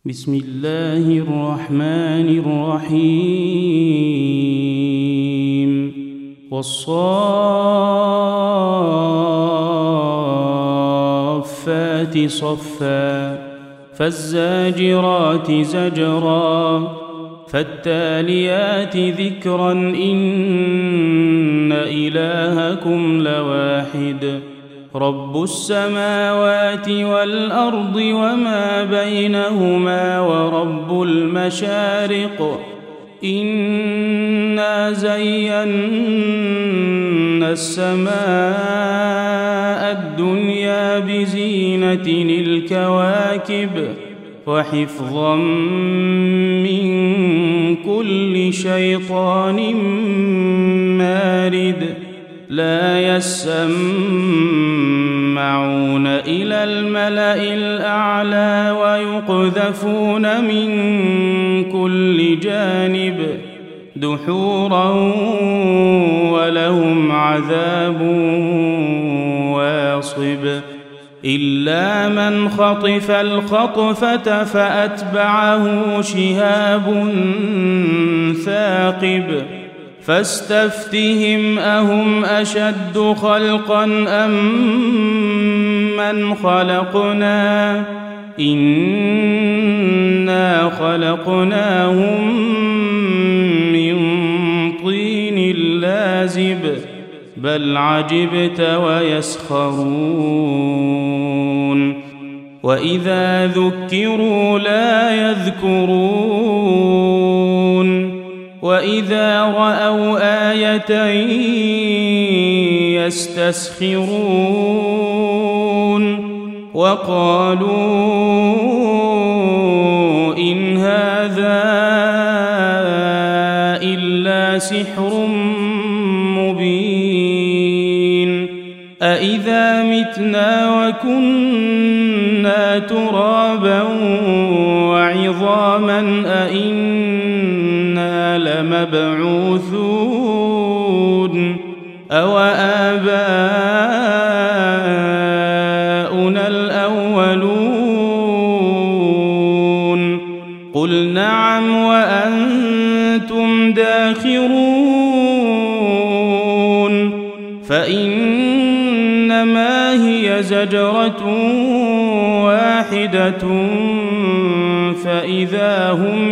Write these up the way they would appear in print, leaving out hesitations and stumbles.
بسم الله الرحمن الرحيم والصافات صفا فالزاجرات زجرا فالتاليات ذكرا إن إلهكم لواحد رب السماوات والأرض وما بينهما ورب المشارق إنا زينا السماء الدنيا بزينة الكواكب وحفظا من كل شيطان مارد لا يسمعون إلى الملأ الأعلى ويقذفون من كل جانب دحورا ولهم عذاب واصب إلا من خطف الخطفة فأتبعه شهاب ثاقب فاستفتهم أهم أشد خلقا أم من خلقنا إنا خلقناهم من طين لازب بل عجبت ويسخرون وإذا ذكروا لا يذكرون وإذا رأوا آية يستسخرون وقالوا إن هذا إلا سحر مبين أإذا متنا وكنا ترابا وعظاما أإنا لمبعوثون أو آباؤنا الأولون قل نعم وأنتم داخرون فإنما هي زجرة واحدة فإذا هم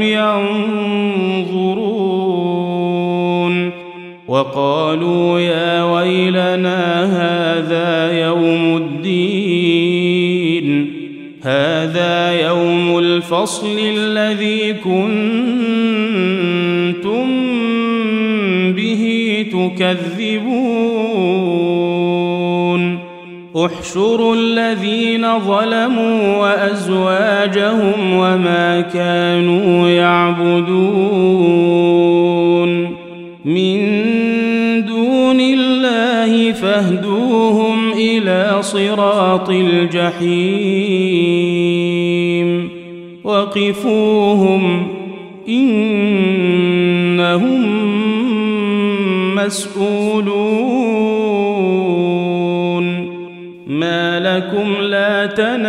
ينظرون وقالوا يا ويلنا هذا يوم الدين هذا يوم الفصل الذي كنتم به تكذبون احشروا الذين ظلموا وأزواجهم وما كانوا يعبدون من دون الله فاهدوهم إلى صراط الجحيم وقفوهم إنهم مسؤولون ما لكم لا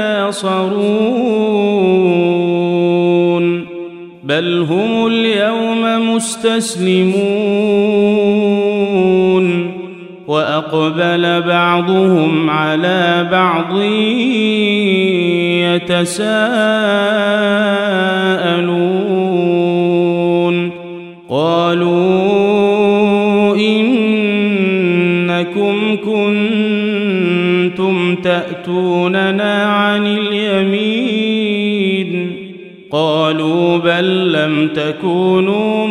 تناصرون بل هم اليوم مستسلمون وأقبل بعضهم على بعض يتساءلون قالوا إنكم كنتم تأتوننا عن اليمين قالوا بل لم تكونوا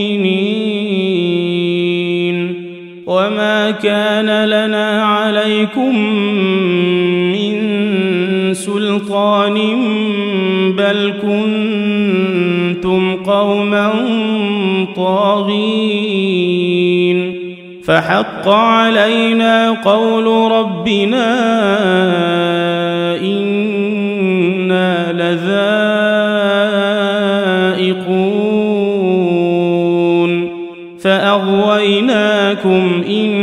مؤمنين وما كان لنا عليكم من سلطان بل كنتم قوما طاغين فحق علينا قول ربنا إنا لذائقون فأغويناكم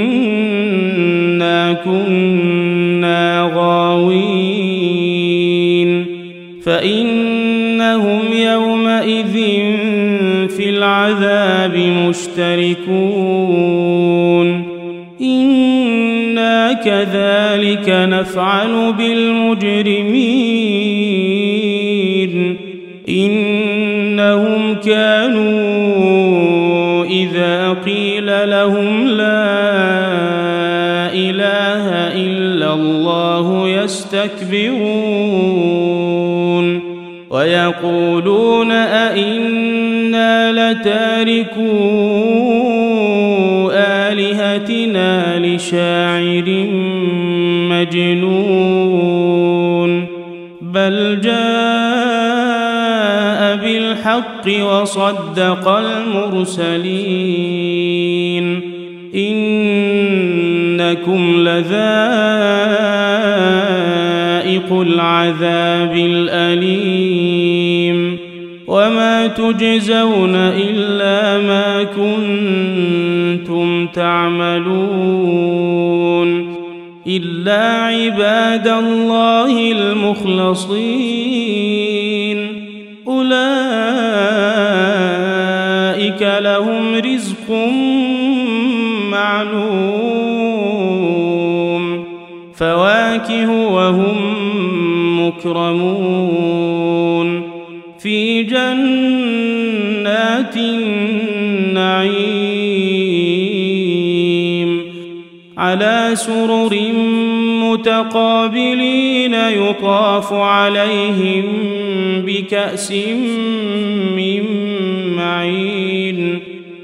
إنا كنا غاوين فإن إنهم يومئذ في العذاب مشتركون إنا كذلك نفعل بالمجرمين إنهم كانوا إذا قيل لهم لا إله إلا الله يستكبرون ويقولون أئنا لتاركو آلهتنا لشاعر مجنون بل جاء بالحق وصدق المرسلين إنكم لذائق العذاب الأليم وما تجزون إلا ما كنتم تعملون إلا عباد الله المخلصين أولئك لهم رزق معلوم فواكه وهم مكرمون في جنات النعيم على سرر متقابلين يطاف عليهم بكأس من معين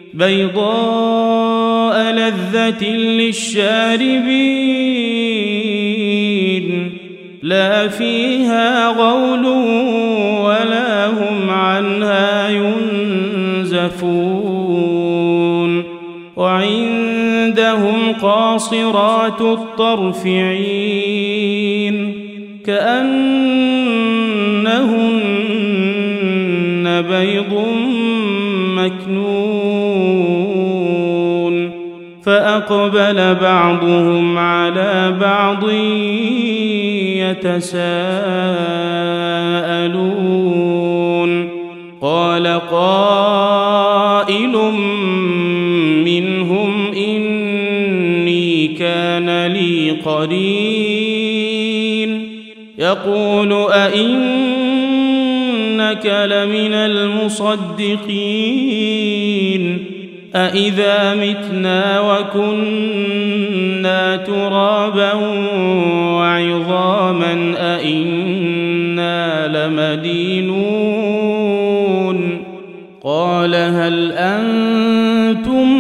بيضاء لذة للشاربين لا فيها غول ولا هم عنها ينزفون وعندهم قاصرات الطرف عين كأنهن بيض مكنون فأقبل بعضهم على بعض يتساءلون قال قائل منهم إني كان لي قرين يقول أئنك لمن المصدقين أإذا متنا وكنا ترابا وعظاما أئنا لمدينون قال هل أنتم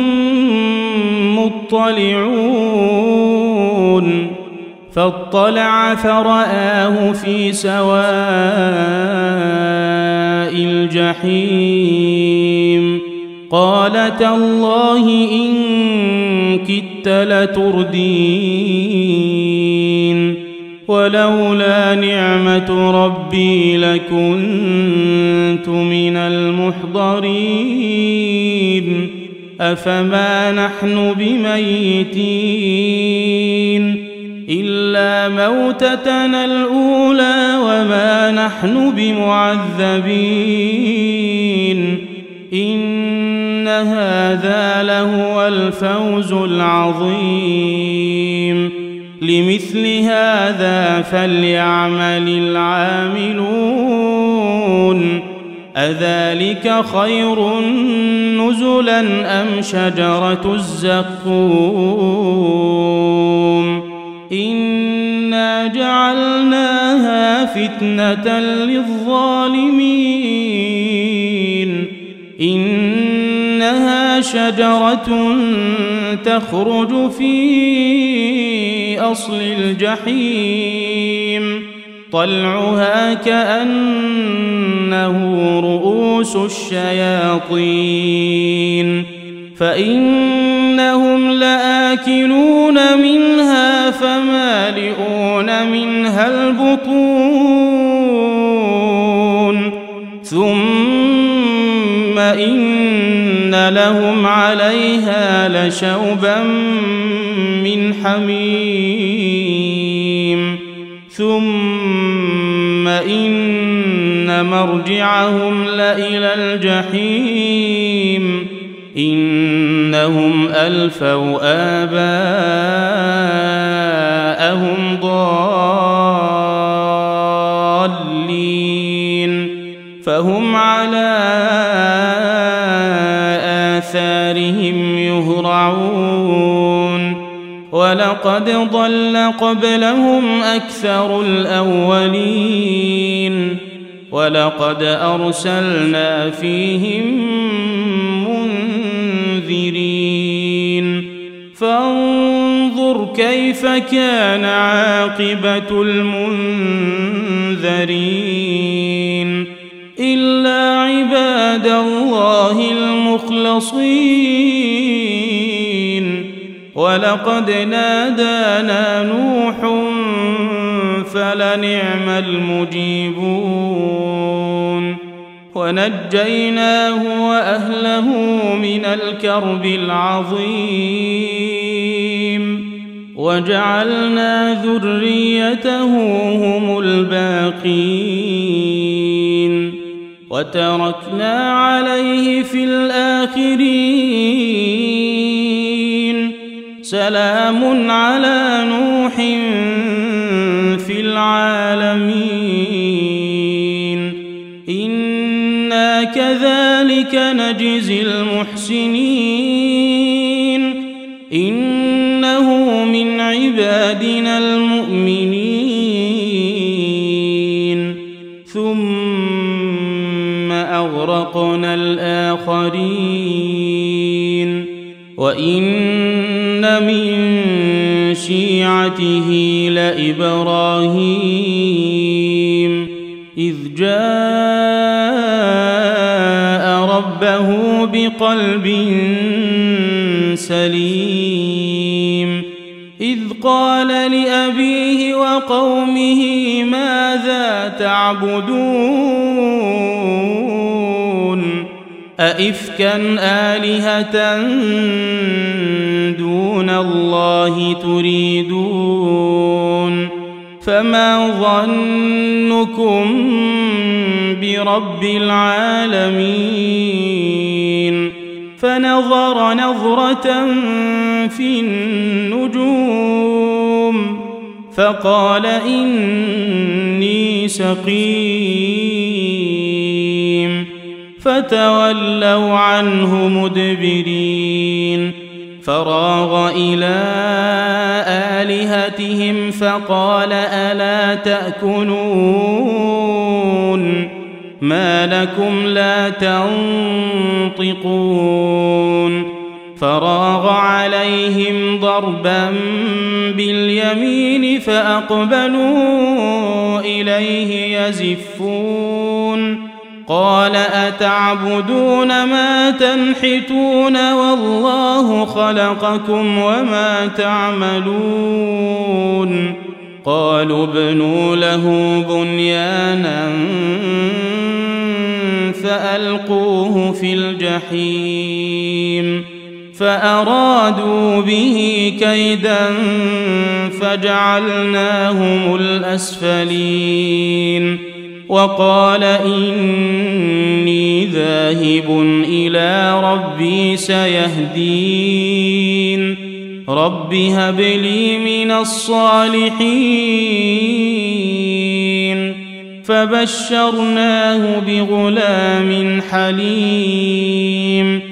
مطلعون فاطلع فرآه في سواء الجحيم قال تالله إن كدت لتردين ولولا نعمة ربي لكنت من المحضرين أفما نحن بميتين إلا موتتنا الأولى وما نحن بمعذبين إن هذا لهو الفوز العظيم لمثل هذا فليعمل العاملون أذلك خير نزلا أم شجرة الزقوم إنا جعلناها فتنة للظالمين إنها شجرة تخرج في أصل الجحيم طلعها كأنه رؤوس الشياطين فإنهم لآكلون منها فمالئون منها البطون ثم إن لهم عليها لشوبا من حميم ثم إن مرجعهم لإلى الجحيم إنهم ألفوا آباءهم ضالين فهم على آثارهم يهرعون ولقد ضل قبلهم أكثر الأولين ولقد أرسلنا فيهم منذرين فانظر كيف كان عاقبة المنذرين إلا عباد الله المخلصين ولقد نادانا نوح فلنعم المجيبون ونجيناه وأهله من الكرب العظيم وجعلنا ذريته هم الباقين وتركنا عليه في الآخرين سلام على نوح في العالمين إنا كذلك نجزي المحسنين إنه من عبادنا المؤمنين ثم أغرقنا الآخرين وإن من شيعته لإبراهيم إذ جاء ربه بقلب سليم إذ قال لأبيه وقومه ماذا تعبدون أئفكا آلهة دون الله تريدون فما ظنكم برب العالمين فنظر نظرة في النجوم فقال إني سقيم فتولوا عنه مدبرين فراغ إلى آلهتهم فقال ألا تأكلون ما لكم لا تنطقون فراغ عليهم ضربا باليمين فأقبلوا إليه يزفون قال أتعبدون ما تنحتون والله خلقكم وما تعملون قالوا ابنوا له بنيانا فألقوه في الجحيم فأرادوا به كيدا فجعلناهم الأسفلين وقال إني ذاهب إلى ربي سيهدين رب هب لي من الصالحين فبشرناه بغلام حليم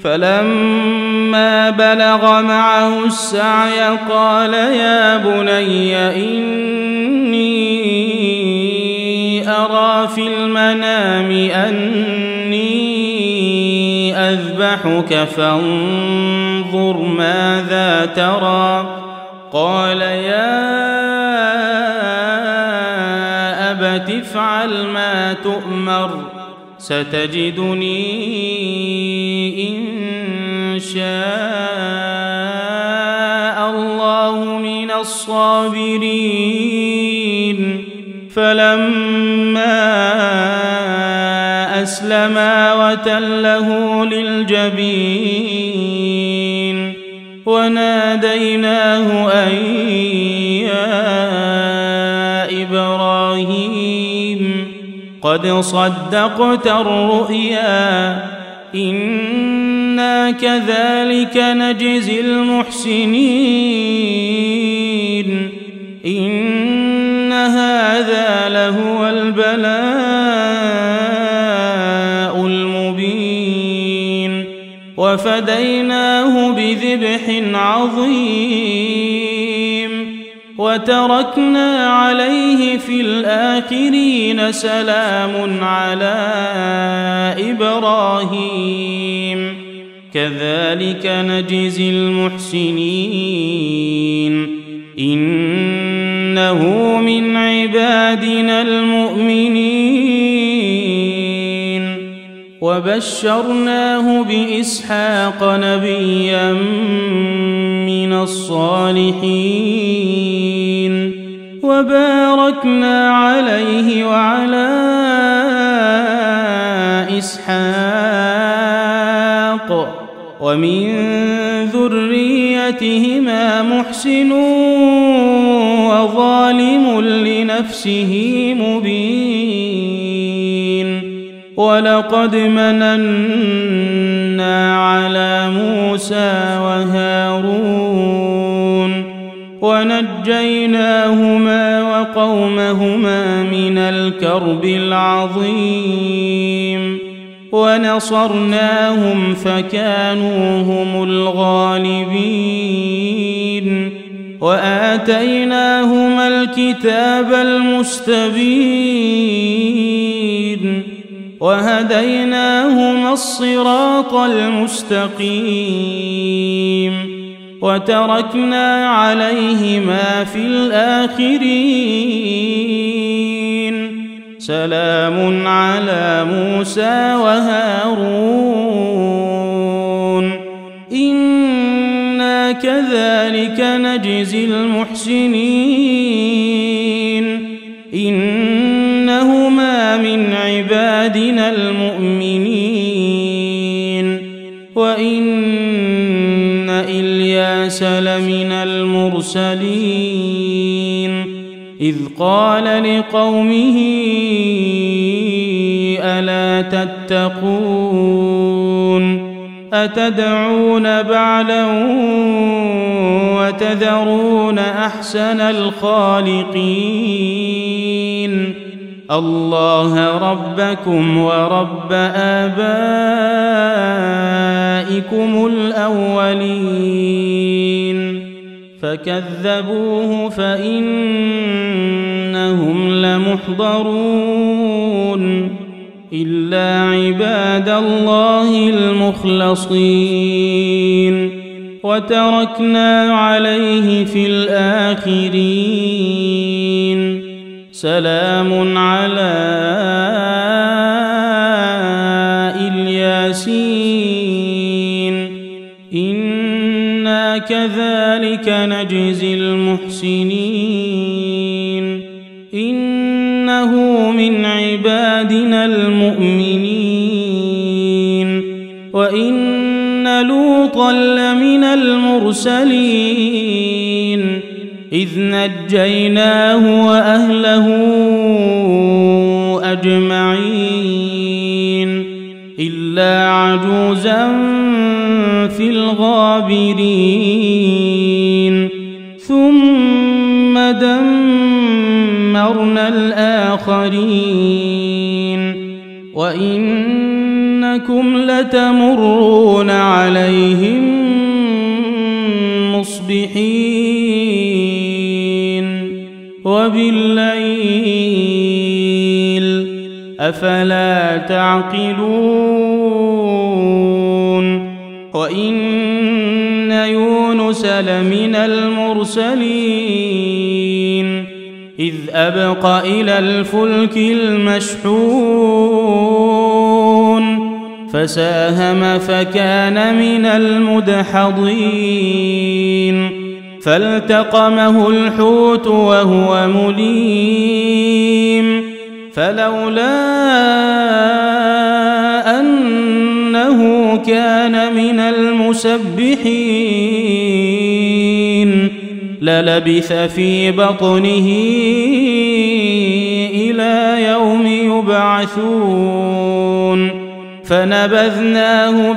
فلما بلغ معه السعي قال يا بني إني أرى في المنام أني أذبحك فانظر ماذا ترى قال يا أبت افعل ما تؤمر ستجدني إن شاء الله من الصابرين فلما أسلما وتله للجبين وناديناه أن يا إبراهيم قد صدقت الرؤيا إنا كذلك نجزي المحسنين إن هذا لهو البلاء المبين وفديناه بذبح عظيم وتركنا عليه في الآخرين سلام على إبراهيم كذلك نجزي المحسنين إنه من عبادنا المؤمنين وبشرناه بإسحاق نبيا من الصالحين وباركنا عليه وعلى إسحاق ومن ذريتهما محسن وظالم لنفسه مبين ولقد مننا على موسى وهارون ونجيناهما وقومهما من الكرب العظيم ونصرناهم فكانوا هم الغالبين وآتيناهما الكتاب المستبين وهديناهما الصراط المستقيم وتركنا عليهما في الآخرين سلام على موسى وهارون إنا كذلك نجزي المحسنين إنهما من عبادنا المؤمنين وإن إلياس لمن المرسلين إذ قال لقومه ألا تتقون أتدعون بعلا وتذرون أحسن الخالقين الله ربكم ورب آبائكم الأولين فكذبوه فإنهم لمحضرون إلا عباد الله المخلصين وتركنا عليه في الآخرين سلام على الياسين إنا كذلك نجزي المحسنين إنه من عبادنا المؤمنين وإن لوطا لمن المرسلين إذ نجيناه وأهله أجمعين إلا عجوزا في الغابرين ثم دمرنا الآخرين وإنكم لتمرون عليهم مصبحين وبالليل أفلا تعقلون وإن يونس لمن المرسلين إذ أبق إلى الفلك المشحون فساهم فكان من المدحضين فالتقمه الحوت وهو مليم فلولا أنه كان من المسبحين للبث في بطنه إلى إلى يوم يبعثون فنبذناه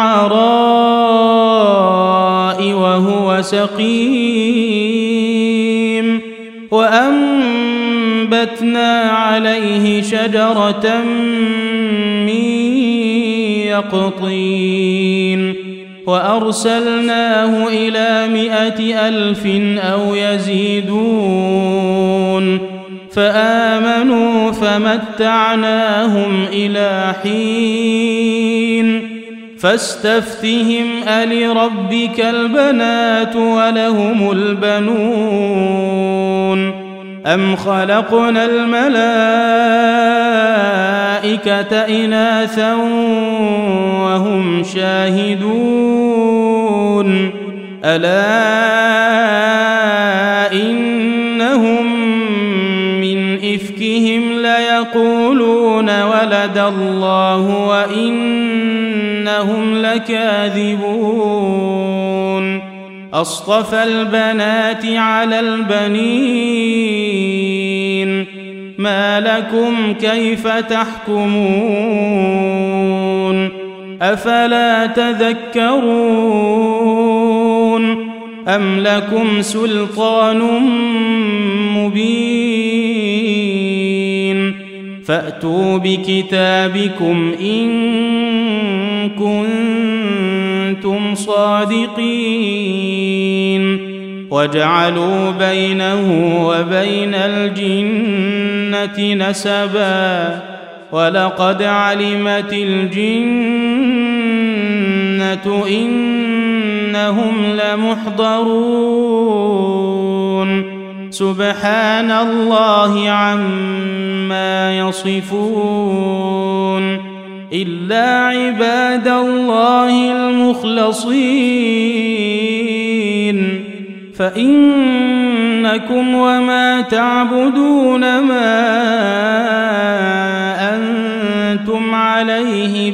بالعراء وهو سقيم وأنبتنا عليه شجرة من يقطين وأرسلناه إلى 100,000 أو يزيدون فآمنوا فمتعناهم إلى حين فاستفتهم ألربك البنات ولهم البنون أم خلقنا الملائكة إناثا وهم شاهدون ألا إنهم من إفكهم ليقولون ولد الله وإنهم لكاذبون أصطفى البنات على البنين ما لكم كيف تحكمون أفلا تذكرون أم لكم سلطان مبين فأتوا بكتابكم إن كنتم صادقين وجعلوا بينه وبين الجنة نسبا ولقد علمت الجنة إنهم لمحضرون سبحان الله عما يصفون إلا عباد الله المخلصين فإنكم وما تعبدون ما أنتم عليه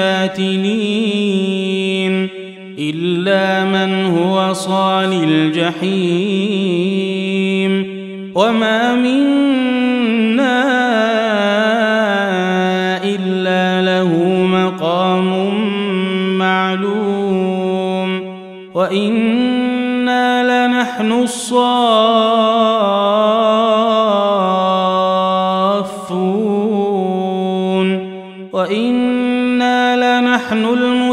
بفاتنين إلا من هو صال الجحيم وما منا إلا له مقام معلوم وإنا لنحن الصافون وإنا لنحن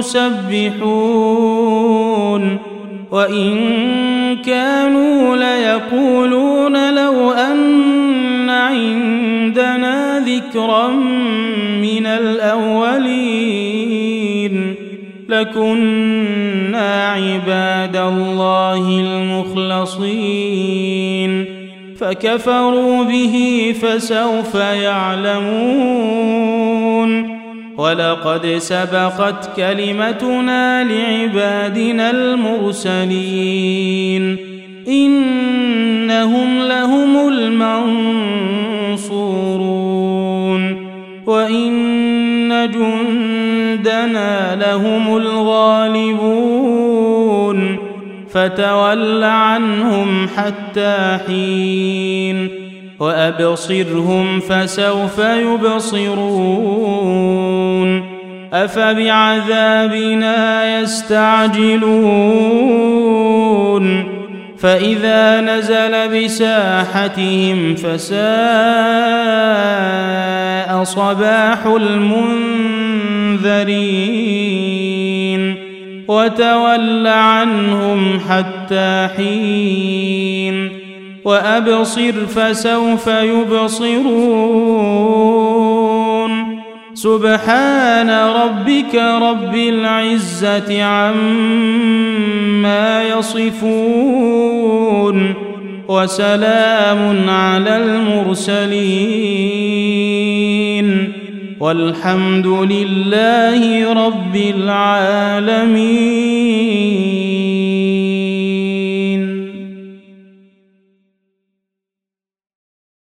المسبحون وإن كانوا ليقولون لو أن عندنا ذكرا من الأولين لكنا عباد الله المخلصين فكفروا به فسوف يعلمون ولقد سبقت كلمتنا لعبادنا المرسلين إنهم لهم المنصورون وإن جندنا لهم الغالبون فتول عنهم حتى حين وأبصرهم فسوف يبصرون أفبعذابنا يستعجلون فإذا نزل بساحتهم فساء صباح المنذرين وتول عنهم حتى حين وأبصر فسوف يبصرون سبحان ربك رب العزة عما يصفون وسلام على المرسلين والحمد لله رب العالمين.